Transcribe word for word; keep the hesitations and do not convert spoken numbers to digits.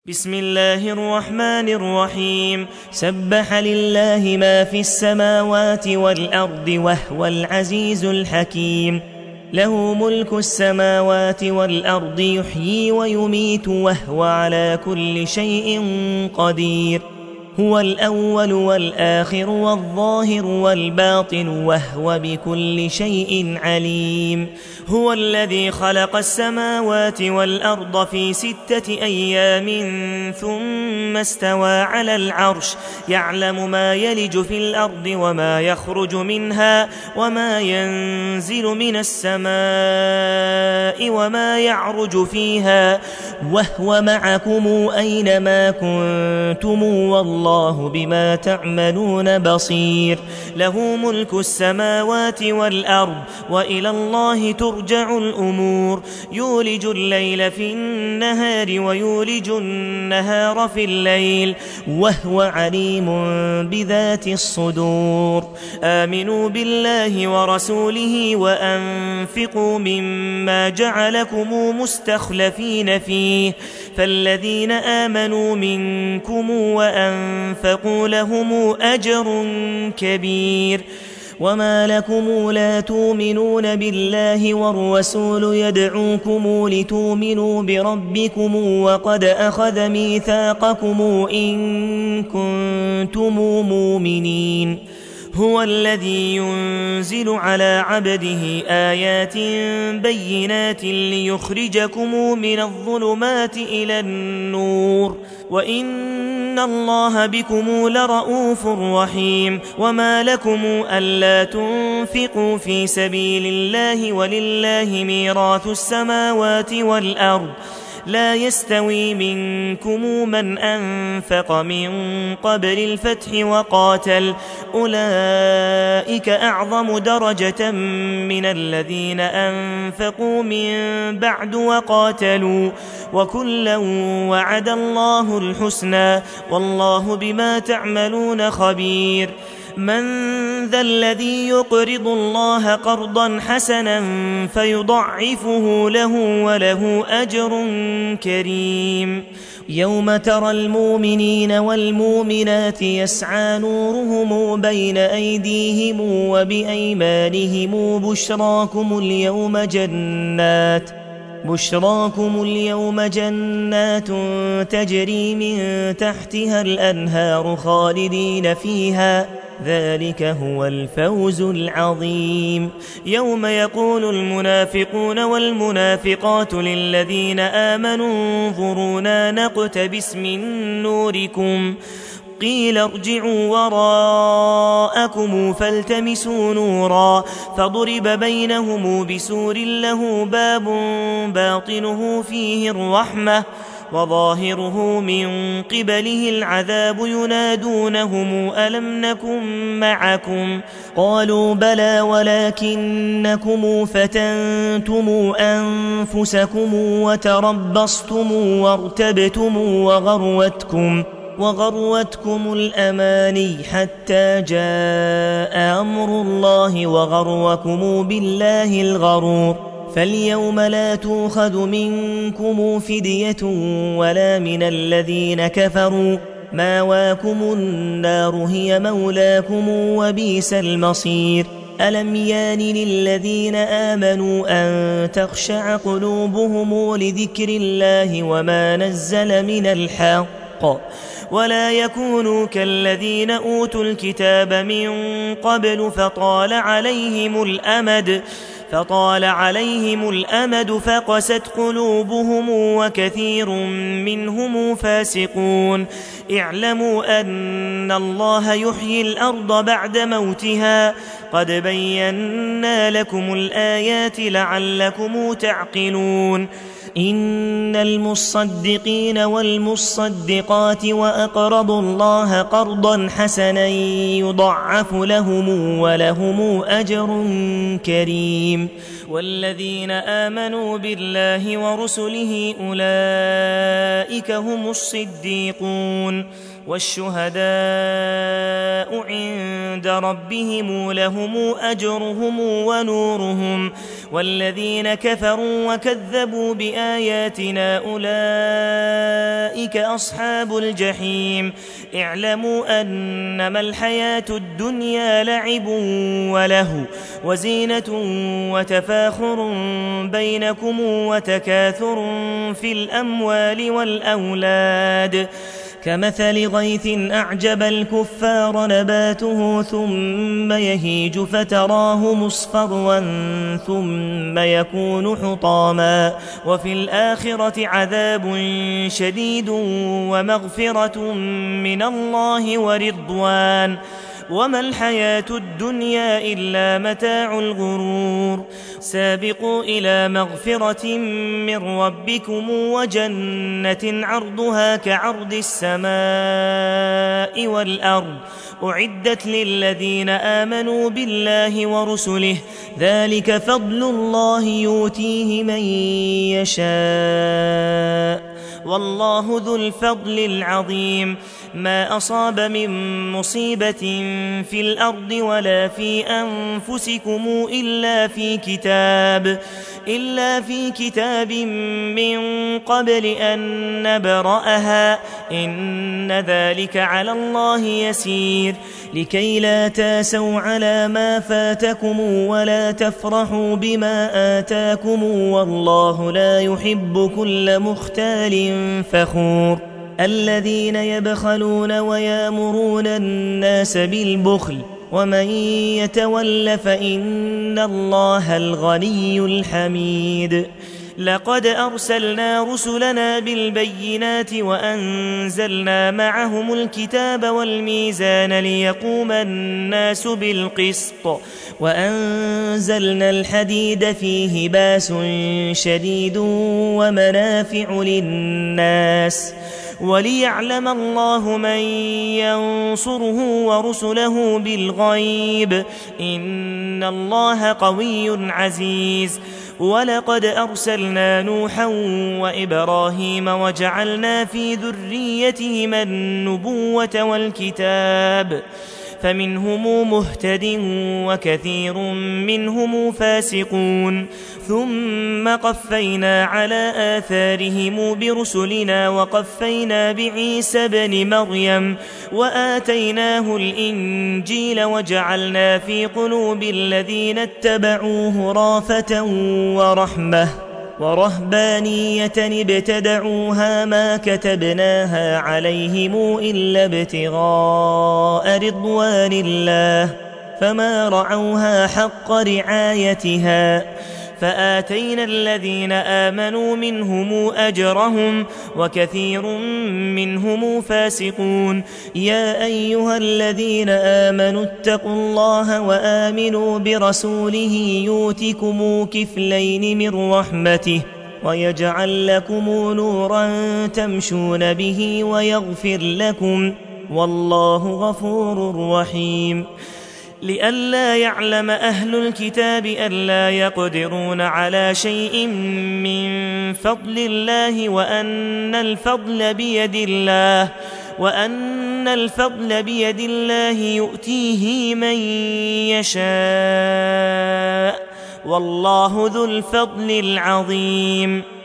بسم الله الرحمن الرحيم سبح لله ما في السماوات والأرض وهو العزيز الحكيم له ملك السماوات والأرض يحيي ويميت وهو على كل شيء قدير هو الأول والآخر والظاهر والباطن وهو بكل شيء عليم هو الذي خلق السماوات والأرض في ستة أيام ثم استوى على العرش يعلم ما يلج في الأرض وما يخرج منها وما ينزل من السماء وما يعرج فيها وهو معكم أينما كنتم والله الله بما تعملون بصير له ملك السماوات والأرض وإلى الله ترجع الأمور يولج الليل في النهار ويولج النهار في الليل وهو عليم بذات الصدور آمنوا بالله ورسوله وأنفقوا مما جعلكم مستخلفين فيه فالذين آمنوا منكم وأنفقوا لهم أجر كبير وما لكم لا تؤمنون بالله والرسول يدعوكم لتؤمنوا بربكم وقد أخذ ميثاقكم إن كنتم مؤمنين هو الذي ينزل على عبده آيات بينات ليخرجكم من الظلمات إلى النور وإن الله بكم لرءوف رحيم وما لكم ألا تنفقوا في سبيل الله ولله ميراث السماوات والأرض لا يستوي منكم من أنفق من قبل الفتح وقاتل أولئك أعظم درجة من الذين أنفقوا من بعد وقاتلوا وكلا وعد الله الحسنى والله بما تعملون خبير من ذا الذي يقرض الله قرضا حسنا فيضعفه له وله أجر كريم يوم ترى المؤمنين والمؤمنات يسعى نورهم بين أيديهم وبأيمانهم بشراكم اليوم جنات بشراكم اليوم جنات تجري من تحتها الأنهار خالدين فيها ذلك هو الفوز العظيم يوم يقول المنافقون والمنافقات للذين آمنوا انظرونا نقتبس من نوركم قيل ارجعوا وراءكم فالتمسوا نورا فضرب بينهم بسور له باب باطنه فيه الرحمة وظاهره من قبله العذاب ينادونهم ألم نكن معكم قالوا بلى ولكنكم فتنتم أنفسكم وتربصتم وارتبتم وغروتكم وغروتكم الأماني حتى جاء أمر الله وغركم بالله الغرور فاليوم لا تؤخذ منكم فدية ولا من الذين كفروا ماواكم النار هي مولاكم وبئس المصير ألم يان للذين آمنوا أن تخشع قلوبهم لذكر الله وما نزل من الحق ولا يكونوا كالذين أوتوا الكتاب من قبل فطال عليهم الأمد فطال عليهم الأمد فقست قلوبهم وكثير منهم فاسقون اعلموا أن الله يحيي الأرض بعد موتها قد بينا لكم الآيات لعلكم تعقلون إن المصدقين والمصدقات وأقرضوا الله قرضا حسنا يضعف لهم ولهم أجر كريم والذين آمنوا بالله ورسله أولئك هم الصديقون والشهداء عند ربهم لهم أجرهم ونورهم والذين كفروا وكذبوا بآياتنا بآياتنا أولئك أصحاب الجحيم اعلموا أنما الحياة الدنيا لعب وله وزينة وتفاخر بينكم وتكاثر في الأموال والأولاد كمثل غيث أعجب الكفار نباته ثم يهيج فتراه مصفرا ثم يكون حطاما وفي الآخرة عذاب شديد ومغفرة من الله ورضوان وما الحياة الدنيا إلا متاع الغرور سابقوا إلى مغفرة من ربكم وجنة عرضها كعرض السماء والأرض أعدت للذين آمنوا بالله ورسله ذلك فضل الله يؤتيه من يشاء والله ذو الفضل العظيم ما أصاب من مصيبة في الأرض ولا في أنفسكم إلا في كتاب إلا في كتاب من قبل أن نبرأها إن ذلك على الله يسير لكي لا تاسوا على ما فاتكم ولا تفرحوا بما آتاكم والله لا يحب كل مختال فخور الذين يبخلون ويامرون الناس بالبخل ومن يتول فإن الله الغني الحميد لقد أرسلنا رسلنا بالبينات وأنزلنا معهم الكتاب والميزان ليقوم الناس بالقسط وأنزلنا الحديد فيه باس شديد ومنافع للناس وليعلم الله من ينصره ورسله بالغيب إن الله قوي عزيز ولقد أرسلنا نوحا وإبراهيم وجعلنا في ذريتهما النبوة والكتاب فمنهم مهتد وكثير منهم فاسقون ثم قفينا على آثارهم برسلنا وقفينا بعيسى بن مريم وآتيناه الإنجيل وجعلنا في قلوب الذين اتبعوه رافة ورحمة ورهبانية ابتدعوها ما كتبناها عليهم إلا ابتغاء رضوان الله فما رعوها حق رعايتها فآتينا الذين آمنوا منهم أجرهم وكثير منهم فاسقون يا أيها الذين آمنوا اتقوا الله وآمنوا برسوله يؤتكم كفلين من رحمته ويجعل لكم نورا تمشون به ويغفر لكم والله غفور رحيم لئلا يعلم أهل الكتاب ألا يقدرون على شيء من فضل الله وأن الفضل بيد الله وأن الفضل بيد الله يؤتيه من يشاء والله ذو الفضل العظيم